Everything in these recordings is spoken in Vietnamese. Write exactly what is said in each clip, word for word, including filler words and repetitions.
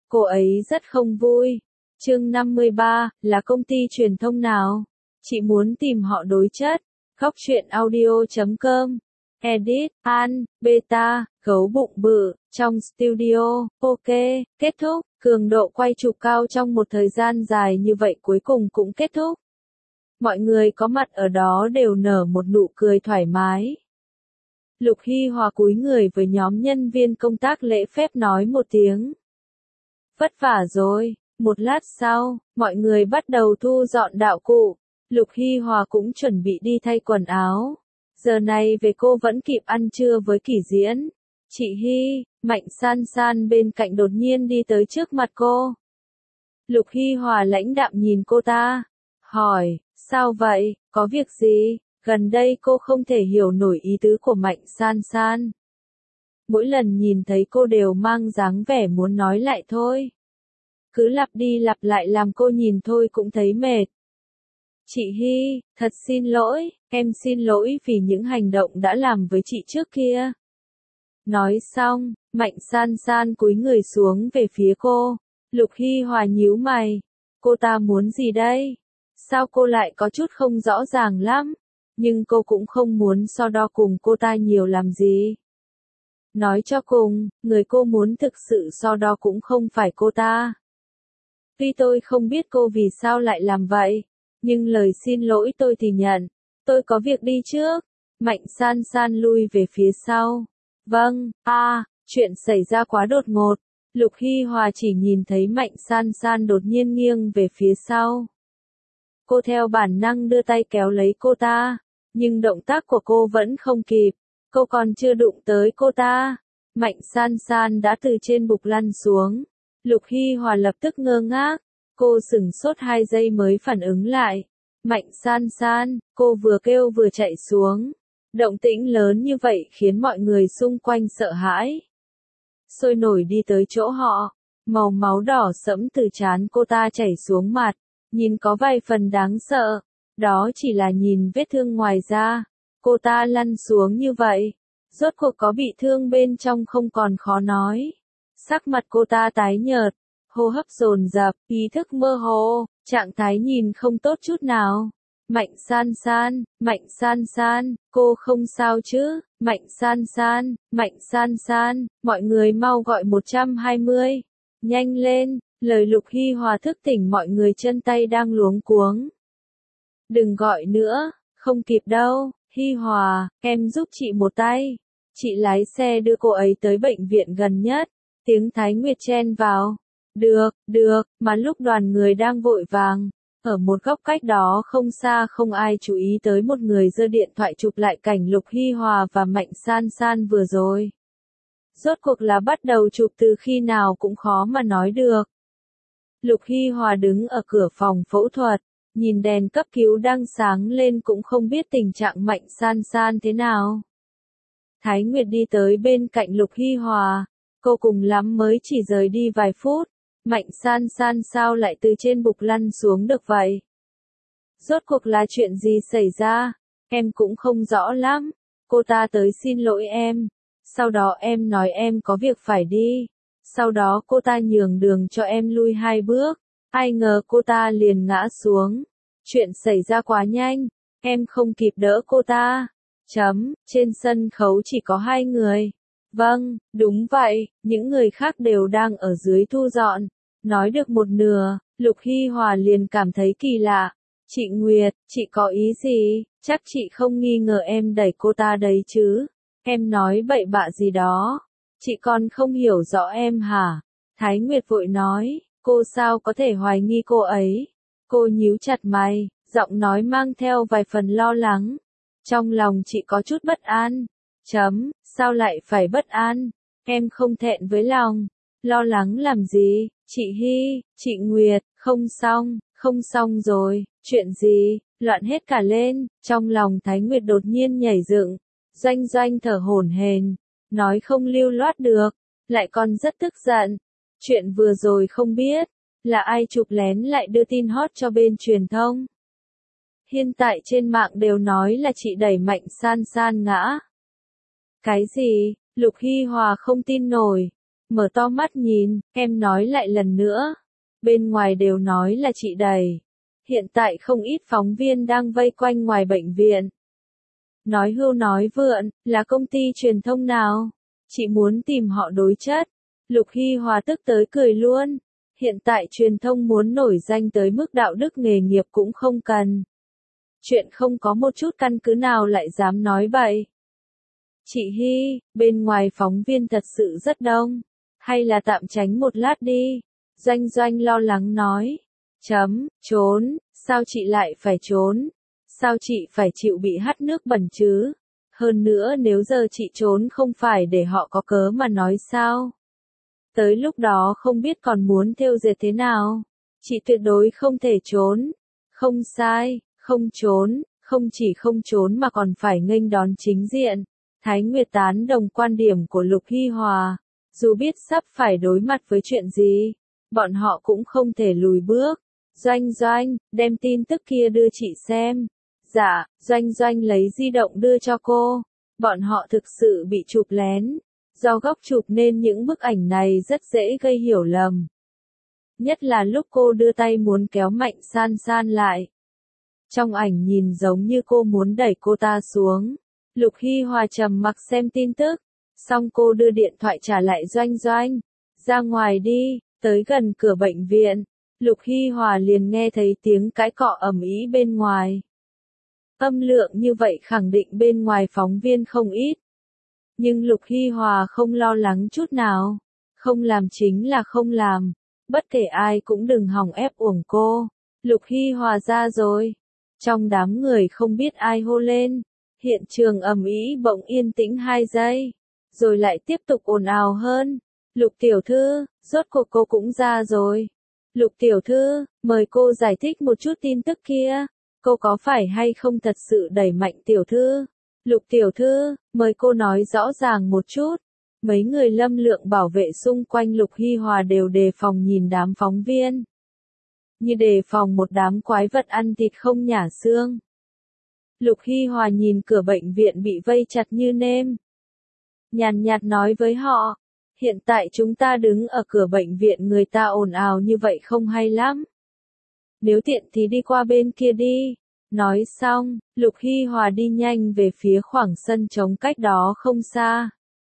Cô ấy rất không vui. Chương năm mươi ba, là công ty truyền thông nào? Chị muốn tìm họ đối chất. Góc truyện audio chấm com. Edit, An, Beta, gấu bụng bự, trong studio, ok, kết thúc, cường độ quay chụp cao trong một thời gian dài như vậy cuối cùng cũng kết thúc. Mọi người có mặt ở đó đều nở một nụ cười thoải mái. Lục Hy Hòa cúi người với nhóm nhân viên công tác lễ phép nói một tiếng. Vất vả rồi. Một lát sau, mọi người bắt đầu thu dọn đạo cụ. Lục Hy Hòa cũng chuẩn bị đi thay quần áo. Giờ này về cô vẫn kịp ăn trưa với Kỷ Diễn. Chị Hy, Mạnh San San bên cạnh đột nhiên đi tới trước mặt cô. Lục Hy Hòa lãnh đạm nhìn cô ta. Hỏi, sao vậy, có việc gì? Gần đây cô không thể hiểu nổi ý tứ của Mạnh San San. Mỗi lần nhìn thấy cô đều mang dáng vẻ muốn nói lại thôi. Cứ lặp đi lặp lại làm cô nhìn thôi cũng thấy mệt. Chị Hy, thật xin lỗi, em xin lỗi vì những hành động đã làm với chị trước kia. Nói xong, Mạnh San San cúi người xuống về phía cô. Lục Hy Hòa nhíu mày. Cô ta muốn gì đây? Sao cô lại có chút không rõ ràng lắm? Nhưng cô cũng không muốn so đo cùng cô ta nhiều làm gì. Nói cho cùng, người cô muốn thực sự so đo cũng không phải cô ta. Tuy tôi không biết cô vì sao lại làm vậy, nhưng lời xin lỗi tôi thì nhận. Tôi có việc đi trước. Mạnh San San lui về phía sau. Vâng, a, à, chuyện xảy ra quá đột ngột. Lục Hy Hòa chỉ nhìn thấy Mạnh San San đột nhiên nghiêng về phía sau. Cô theo bản năng đưa tay kéo lấy cô ta, nhưng động tác của cô vẫn không kịp. Cô còn chưa đụng tới cô ta. Mạnh San San đã từ trên bục lăn xuống. Lục Hy Hòa lập tức ngơ ngác. Cô sửng sốt hai giây mới phản ứng lại. Mạnh San San, cô vừa kêu vừa chạy xuống. Động tĩnh lớn như vậy khiến mọi người xung quanh sợ hãi. Sôi nổi đi tới chỗ họ. Màu máu đỏ sẫm từ trán cô ta chảy xuống mặt. Nhìn có vài phần đáng sợ. Đó chỉ là nhìn vết thương ngoài da. Cô ta lăn xuống như vậy. Rốt cuộc có bị thương bên trong không còn khó nói. Sắc mặt cô ta tái nhợt. Hô hấp dồn dập, ý thức mơ hồ, trạng thái nhìn không tốt chút nào. Mạnh San San, Mạnh San San, cô không sao chứ? Mạnh San San, Mạnh San San, mọi người mau gọi một trăm hai mươi. Nhanh lên, lời Lục Hy Hòa thức tỉnh mọi người chân tay đang luống cuống. Đừng gọi nữa, không kịp đâu, Hy Hòa, em giúp chị một tay. Chị lái xe đưa cô ấy tới bệnh viện gần nhất. Tiếng Thái Nguyệt chen vào. Được, được, mà lúc đoàn người đang vội vàng. Ở một góc cách đó không xa không ai chú ý tới một người giơ điện thoại chụp lại cảnh Lục Hy Hòa và Mạnh San San vừa rồi. Rốt cuộc là bắt đầu chụp từ khi nào cũng khó mà nói được. Lục Hy Hòa đứng ở cửa phòng phẫu thuật, nhìn đèn cấp cứu đang sáng lên cũng không biết tình trạng Mạnh San San thế nào. Thái Nguyệt đi tới bên cạnh Lục Hy Hòa, cô cùng lắm mới chỉ rời đi vài phút. Mạnh San San sao lại từ trên bục lăn xuống được vậy? Rốt cuộc là chuyện gì xảy ra? Em cũng không rõ lắm. Cô ta tới xin lỗi em. Sau đó em nói em có việc phải đi. Sau đó cô ta nhường đường cho em lui hai bước. Ai ngờ cô ta liền ngã xuống. Chuyện xảy ra quá nhanh. Em không kịp đỡ cô ta. Chấm, trên sân khấu chỉ có hai người. Vâng, đúng vậy, những người khác đều đang ở dưới thu dọn. Nói được một nửa, Lục Hy Hòa liền cảm thấy kỳ lạ. Chị Nguyệt, chị có ý gì? Chắc chị không nghi ngờ em đẩy cô ta đấy chứ? Em nói bậy bạ gì đó? Chị còn không hiểu rõ em hả? Thái Nguyệt vội nói, cô sao có thể hoài nghi cô ấy? Cô nhíu chặt mày, giọng nói mang theo vài phần lo lắng. Trong lòng chị có chút bất an. Chấm, sao lại phải bất an? Em không thẹn với lòng. Lo lắng làm gì? Chị Hy, chị Nguyệt, không xong, không xong rồi, chuyện gì? Loạn hết cả lên. Trong lòng Thái Nguyệt đột nhiên nhảy dựng. Doanh Doanh thở hổn hển, nói không lưu loát được, lại còn rất tức giận. Chuyện vừa rồi không biết, là ai chụp lén lại đưa tin hot cho bên truyền thông. Hiện tại trên mạng đều nói là chị đẩy Mạnh San San ngã. Cái gì? Lục Hy Hòa không tin nổi. mở to mắt nhìn, em nói lại lần nữa. Bên ngoài đều nói là chị đẩy. Hiện tại không ít phóng viên đang vây quanh ngoài bệnh viện. Nói hưu nói vượn, là công ty truyền thông nào? Chị muốn tìm họ đối chất. Lục Hy Hòa tức tới cười luôn. Hiện tại truyền thông muốn nổi danh tới mức đạo đức nghề nghiệp cũng không cần. Chuyện không có một chút căn cứ nào lại dám nói vậy. Chị Hy, bên ngoài phóng viên thật sự rất đông. Hay là tạm tránh một lát đi. Doanh Doanh lo lắng nói. Chấm, trốn, sao chị lại phải trốn? Sao chị phải chịu bị hắt nước bẩn chứ? Hơn nữa nếu giờ chị trốn không phải để họ có cớ mà nói sao? Tới lúc đó không biết còn muốn thêu dệt thế nào. Chị tuyệt đối không thể trốn. Không sai, không trốn, không chỉ không trốn mà còn phải nghênh đón chính diện. Thái Nguyệt tán đồng quan điểm của Lục Hy Hòa. Dù biết sắp phải đối mặt với chuyện gì, bọn họ cũng không thể lùi bước. Doanh Doanh, đem tin tức kia đưa chị xem. Dạ, Doanh Doanh lấy di động đưa cho cô. Bọn họ thực sự bị chụp lén. Do góc chụp nên những bức ảnh này rất dễ gây hiểu lầm. Nhất là lúc cô đưa tay muốn kéo Mạnh San San lại. Trong ảnh nhìn giống như cô muốn đẩy cô ta xuống. Lục Hy Hòa trầm mặc xem tin tức. Xong cô đưa điện thoại trả lại Doanh Doanh. Ra ngoài đi, tới gần cửa bệnh viện. Lục Hy Hòa liền nghe thấy tiếng cãi cọ ầm ĩ bên ngoài. Âm lượng như vậy khẳng định bên ngoài phóng viên không ít. Nhưng Lục Hy Hòa không lo lắng chút nào. Không làm chính là không làm. Bất kể ai cũng đừng hòng ép uổng cô. Lục Hy Hòa ra rồi. Trong đám người không biết ai hô lên. Hiện trường ầm ĩ bỗng yên tĩnh hai giây. Rồi lại tiếp tục ồn ào hơn. Lục tiểu thư, rốt cuộc cô cũng ra rồi. Lục tiểu thư, mời cô giải thích một chút tin tức kia. Cô có phải hay không thật sự đẩy Mạnh tiểu thư? Lục tiểu thư, mời cô nói rõ ràng một chút. Mấy người lâm lượng bảo vệ xung quanh Lục Hy Hòa đều đề phòng nhìn đám phóng viên. Như đề phòng một đám quái vật ăn thịt không nhả xương. Lục Hy Hòa nhìn cửa bệnh viện bị vây chặt như nêm. Nhàn nhạt nói với họ. Hiện tại chúng ta đứng ở cửa bệnh viện người ta ồn ào như vậy không hay lắm. Nếu tiện thì đi qua bên kia đi. Nói xong, Lục Hy Hòa đi nhanh về phía khoảng sân trống cách đó không xa.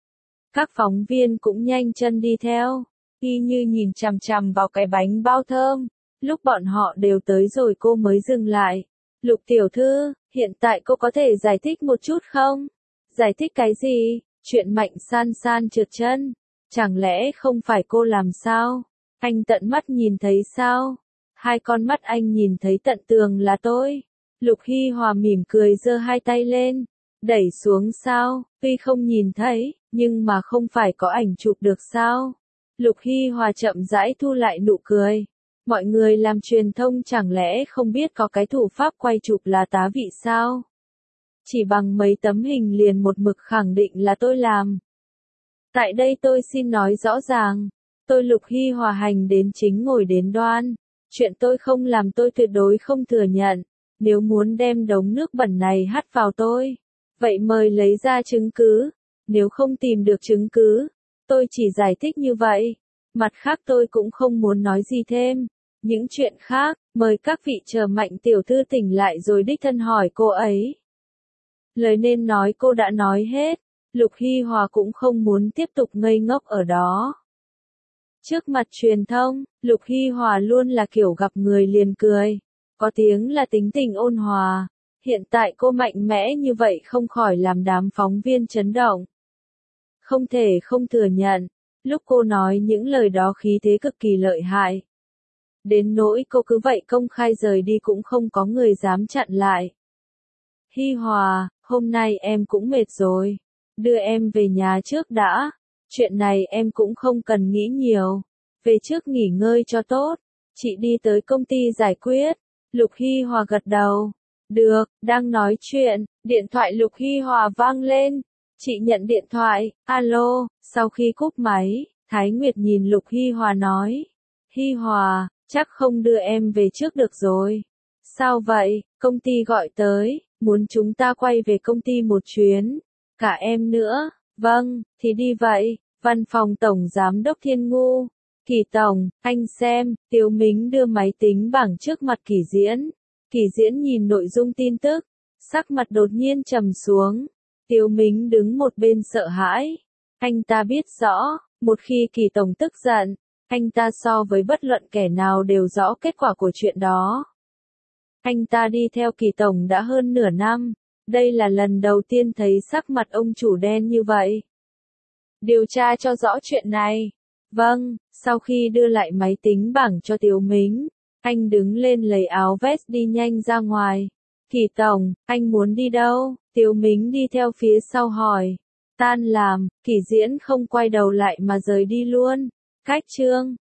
Các phóng viên cũng nhanh chân đi theo, y như nhìn chằm chằm vào cái bánh bao thơm. Lúc bọn họ đều tới rồi cô mới dừng lại. Lục tiểu thư, hiện tại cô có thể giải thích một chút không? Giải thích cái gì? Chuyện Mạnh San San trượt chân. Chẳng lẽ không phải cô làm sao? Anh tận mắt nhìn thấy sao? Hai con mắt anh nhìn thấy tận tường là tôi. Lục Hy Hòa mỉm cười giơ hai tay lên. Đẩy xuống sao? Tuy không nhìn thấy, nhưng mà không phải có ảnh chụp được sao? Lục Hy Hòa chậm rãi thu lại nụ cười. Mọi người làm truyền thông chẳng lẽ không biết có cái thủ pháp quay chụp là tá vị sao? Chỉ bằng mấy tấm hình liền một mực khẳng định là tôi làm. Tại đây tôi xin nói rõ ràng. Tôi Lục Hy Hòa hành đến chính ngồi đến đoan. Chuyện tôi không làm tôi tuyệt đối không thừa nhận. Nếu muốn đem đống nước bẩn này hắt vào tôi, vậy mời lấy ra chứng cứ. Nếu không tìm được chứng cứ, tôi chỉ giải thích như vậy. Mặt khác tôi cũng không muốn nói gì thêm. Những chuyện khác, mời các vị chờ Mạnh tiểu thư tỉnh lại rồi đích thân hỏi cô ấy. Lời nên nói cô đã nói hết. Lục Hy Hòa cũng không muốn tiếp tục ngây ngốc ở đó. Trước mặt truyền thông, Lục Hy Hòa luôn là kiểu gặp người liền cười. Có tiếng là tính tình ôn hòa. Hiện tại cô mạnh mẽ như vậy không khỏi làm đám phóng viên chấn động. Không thể không thừa nhận, lúc cô nói những lời đó khí thế cực kỳ lợi hại. Đến nỗi cô cứ vậy công khai rời đi cũng không có người dám chặn lại. Hy Hòa, hôm nay em cũng mệt rồi. Đưa em về nhà trước đã. Chuyện này em cũng không cần nghĩ nhiều. Về trước nghỉ ngơi cho tốt. Chị đi tới công ty giải quyết. Lục Hy Hòa gật đầu. Được, đang nói chuyện, điện thoại Lục Hy Hòa vang lên. Chị nhận điện thoại, alo, sau khi cúp máy, Thái Nguyệt nhìn Lục Hy Hòa nói. Hy Hòa, chắc không đưa em về trước được rồi. Sao vậy, công ty gọi tới, muốn chúng ta quay về công ty một chuyến. Cả em nữa, vâng, thì đi vậy, Văn phòng Tổng Giám đốc Thiên Ngu. Kỳ Tổng, anh xem, Tiếu Mính đưa máy tính bảng trước mặt Kỳ Diễn. Kỳ Diễn nhìn nội dung tin tức, sắc mặt đột nhiên trầm xuống. Tiếu Mính đứng một bên sợ hãi. Anh ta biết rõ, một khi Kỳ Tổng tức giận, anh ta so với bất luận kẻ nào đều rõ kết quả của chuyện đó. Anh ta đi theo Kỳ Tổng đã hơn nửa năm, đây là lần đầu tiên thấy sắc mặt ông chủ đen như vậy. Điều tra cho rõ chuyện này. Vâng, sau khi đưa lại máy tính bảng cho Tiếu Mính, anh đứng lên lấy áo vest đi nhanh ra ngoài. Kỳ Tổng, anh muốn đi đâu? Tiếu Mính đi theo phía sau hỏi. Tan làm, Kỳ Diễn không quay đầu lại mà rời đi luôn. Cách chương